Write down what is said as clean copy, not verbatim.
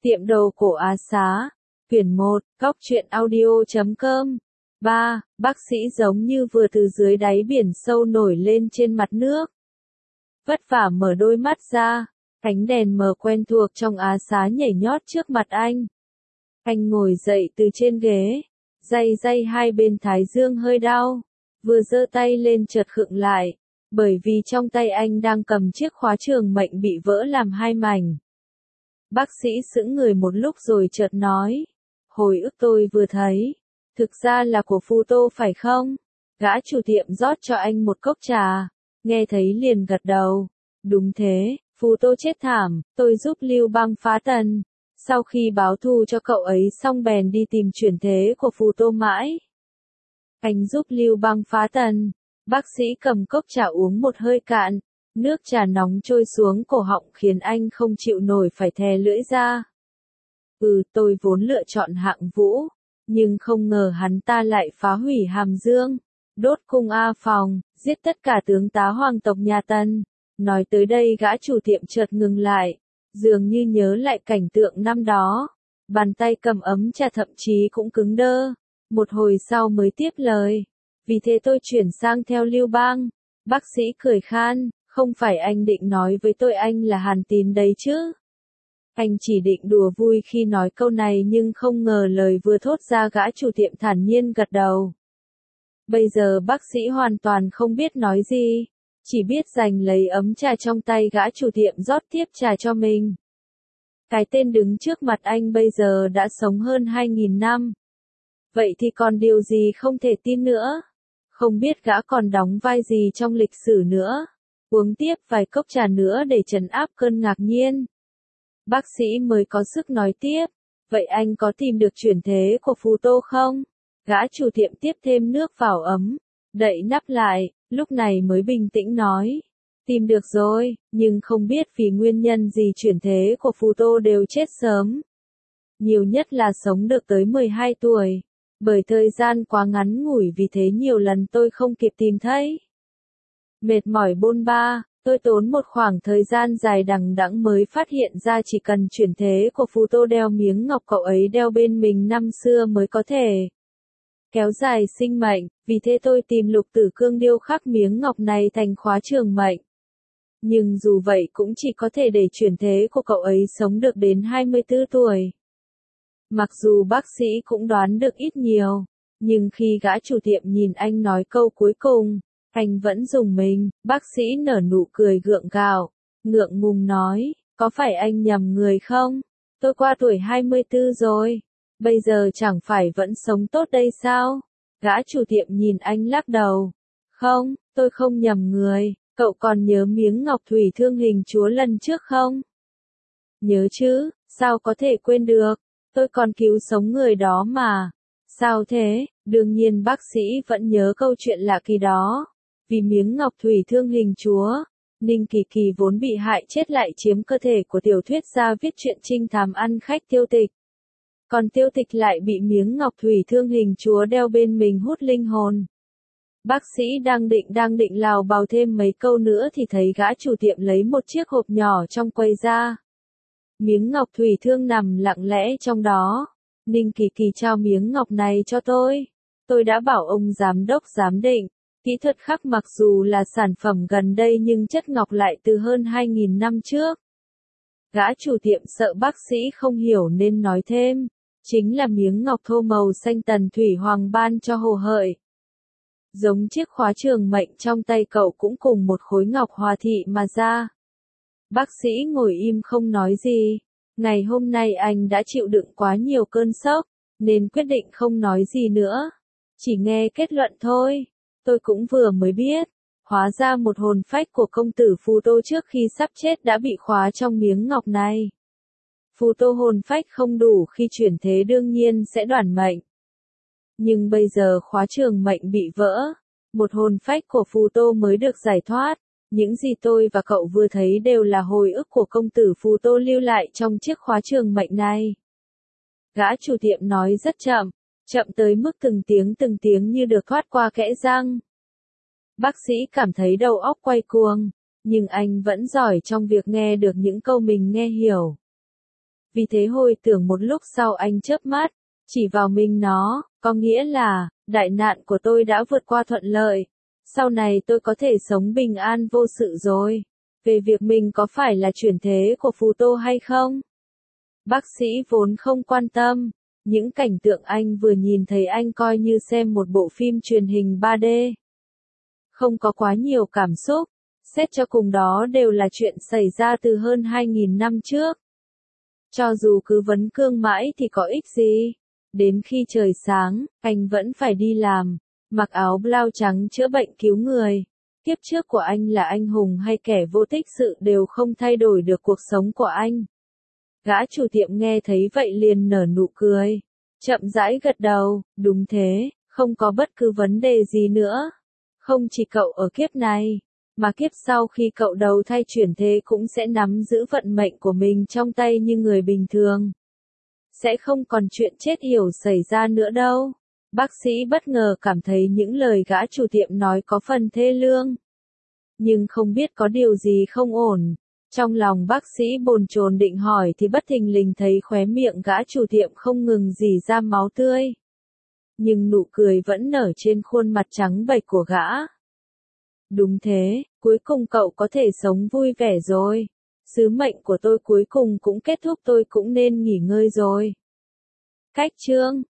Tiệm đồ cổ Á Xá, quyển 1, góc truyện audio.com. 3. Bác sĩ giống như vừa từ dưới đáy biển sâu nổi lên trên mặt nước. Vất vả mở đôi mắt ra, ánh đèn mờ quen thuộc trong Á Xá nhảy nhót trước mặt anh. Anh ngồi dậy từ trên ghế, day hai bên thái dương hơi đau, vừa giơ tay lên chợt khựng lại, bởi vì trong tay anh đang cầm chiếc khóa trường mệnh bị vỡ làm hai mảnh. Bác sĩ sững người một lúc rồi chợt nói, hồi ức tôi vừa thấy, thực ra là của Phù Tô phải không? Gã chủ tiệm rót cho anh một cốc trà, nghe thấy liền gật đầu, đúng thế, Phù Tô chết thảm, tôi giúp Lưu Bang phá tần. Sau khi báo thù cho cậu ấy xong bèn đi tìm chuyển thế của Phù Tô mãi. Anh giúp Lưu Bang phá tần. Bác sĩ cầm cốc trà uống một hơi cạn, nước trà nóng trôi xuống cổ họng khiến anh không chịu nổi phải thè lưỡi ra. Tôi vốn lựa chọn Hạng Vũ, nhưng không ngờ hắn ta lại phá hủy Hàm Dương, đốt cung A Phòng, giết tất cả tướng tá hoàng tộc nhà Tần. Nói tới đây gã chủ tiệm chợt ngừng lại, dường như nhớ lại cảnh tượng năm đó. Bàn tay cầm ấm trà thậm chí cũng cứng đơ, một hồi sau mới tiếp lời. Vì thế tôi chuyển sang theo Lưu Bang. Bác sĩ cười khan, không phải anh định nói với tôi anh là Hàn Tín đấy chứ? Anh chỉ định đùa vui khi nói câu này nhưng không ngờ lời vừa thốt ra gã chủ tiệm thản nhiên gật đầu. Bây giờ bác sĩ hoàn toàn không biết nói gì, chỉ biết giành lấy ấm trà trong tay gã chủ tiệm rót tiếp trà cho mình. Cái tên đứng trước mặt anh bây giờ đã sống hơn 2.000 năm. Vậy thì còn điều gì không thể tin nữa? Không biết gã còn đóng vai gì trong lịch sử nữa. Uống tiếp vài cốc trà nữa để trấn áp cơn ngạc nhiên. Bác sĩ mới có sức nói tiếp. Vậy anh có tìm được chuyển thế của Phù Tô không? Gã chủ tiệm tiếp thêm nước vào ấm, đậy nắp lại, lúc này mới bình tĩnh nói. Tìm được rồi, nhưng không biết vì nguyên nhân gì chuyển thế của Phù Tô đều chết sớm. Nhiều nhất là sống được tới 12 tuổi. Bởi thời gian quá ngắn ngủi vì thế nhiều lần tôi không kịp tìm thấy. Mệt mỏi bôn ba, tôi tốn một khoảng thời gian dài đằng đẵng mới phát hiện ra chỉ cần chuyển thế của Phù Tô đeo miếng ngọc cậu ấy đeo bên mình năm xưa mới có thể kéo dài sinh mệnh, vì thế tôi tìm Lục Tử Cương điêu khắc miếng ngọc này thành khóa trường mệnh. Nhưng dù vậy cũng chỉ có thể để chuyển thế của cậu ấy sống được đến 24 tuổi. Mặc dù bác sĩ cũng đoán được ít nhiều, nhưng khi gã chủ tiệm nhìn anh nói câu cuối cùng, anh vẫn rùng mình. Bác sĩ nở nụ cười gượng gạo, ngượng ngùng nói, có phải anh nhầm người không? Tôi qua tuổi 24 rồi, bây giờ chẳng phải vẫn sống tốt đây sao? Gã chủ tiệm nhìn anh lắc đầu, không, tôi không nhầm người, cậu còn nhớ miếng ngọc thủy thương hình chúa lần trước không? Nhớ chứ, sao có thể quên được? Tôi còn cứu sống người đó mà. Sao thế? Đương nhiên bác sĩ vẫn nhớ câu chuyện lạ kỳ đó. Vì miếng ngọc thủy thương hình chúa, Ninh Kỳ Kỳ vốn bị hại chết lại chiếm cơ thể của tiểu thuyết gia viết truyện trinh thám ăn khách Tiêu Tịch. Còn Tiêu Tịch lại bị miếng ngọc thủy thương hình chúa đeo bên mình hút linh hồn. Bác sĩ đang định lào bào thêm mấy câu nữa thì thấy gã chủ tiệm lấy một chiếc hộp nhỏ trong quầy ra. Miếng ngọc thủy thương nằm lặng lẽ trong đó. Ninh Kỳ Kỳ trao miếng ngọc này cho tôi. Tôi đã bảo ông giám đốc giám định. Kỹ thuật khắc mặc dù là sản phẩm gần đây nhưng chất ngọc lại từ hơn 2.000 năm trước. Gã chủ tiệm sợ bác sĩ không hiểu nên nói thêm. Chính là miếng ngọc thô màu xanh Tần Thủy Hoàng ban cho Hồ Hợi. Giống chiếc khóa trường mệnh trong tay cậu cũng cùng một khối ngọc hòa thị mà ra. Bác sĩ ngồi im không nói gì. Ngày hôm nay anh đã chịu đựng quá nhiều cơn sốc, nên quyết định không nói gì nữa. Chỉ nghe kết luận thôi. Tôi cũng vừa mới biết. Hóa ra một hồn phách của công tử Phù Tô trước khi sắp chết đã bị khóa trong miếng ngọc này. Phù Tô hồn phách không đủ khi chuyển thế đương nhiên sẽ đoản mệnh. Nhưng bây giờ khóa trường mệnh bị vỡ. Một hồn phách của Phù Tô mới được giải thoát. Những gì tôi và cậu vừa thấy đều là hồi ức của công tử Phù Tô lưu lại trong chiếc khóa trường mệnh này. Gã chủ tiệm nói rất chậm, chậm tới mức từng tiếng như được thoát qua kẽ răng. Bác sĩ cảm thấy đầu óc quay cuồng, nhưng anh vẫn giỏi trong việc nghe được những câu mình nghe hiểu. vì thế hồi tưởng một lúc sau anh chớp mắt, chỉ vào mình nó, có nghĩa là, đại nạn của tôi đã vượt qua thuận lợi. Sau này tôi có thể sống bình an vô sự rồi. Về việc mình có phải là chuyển thế của Phù Tô hay không? Bác sĩ vốn không quan tâm. Những cảnh tượng anh vừa nhìn thấy anh coi như xem một bộ phim truyền hình 3D. Không có quá nhiều cảm xúc. Xét cho cùng đó đều là chuyện xảy ra từ hơn 2.000 năm trước. Cho dù cứ vấn cương mãi thì có ích gì. Đến khi trời sáng, anh vẫn phải đi làm, mặc áo blau trắng chữa bệnh cứu người. Kiếp trước của anh là anh hùng hay kẻ vô tích sự đều không thay đổi được cuộc sống của anh. Gã chủ tiệm nghe thấy vậy liền nở nụ cười. Chậm rãi gật đầu, đúng thế, không có bất cứ vấn đề gì nữa. Không chỉ cậu ở kiếp này, mà kiếp sau khi cậu đầu thai chuyển thế cũng sẽ nắm giữ vận mệnh của mình trong tay như người bình thường. Sẽ không còn chuyện chết yểu xảy ra nữa đâu. Bác sĩ bất ngờ cảm thấy những lời gã chủ tiệm nói có phần thê lương. Nhưng không biết có điều gì không ổn. Trong lòng bác sĩ bồn chồn định hỏi thì bất thình lình thấy khóe miệng gã chủ tiệm không ngừng rỉ ra máu tươi. Nhưng nụ cười vẫn nở trên khuôn mặt trắng bệch của gã. Đúng thế, cuối cùng cậu có thể sống vui vẻ rồi. Sứ mệnh của tôi cuối cùng cũng kết thúc, tôi cũng nên nghỉ ngơi rồi. Cách chương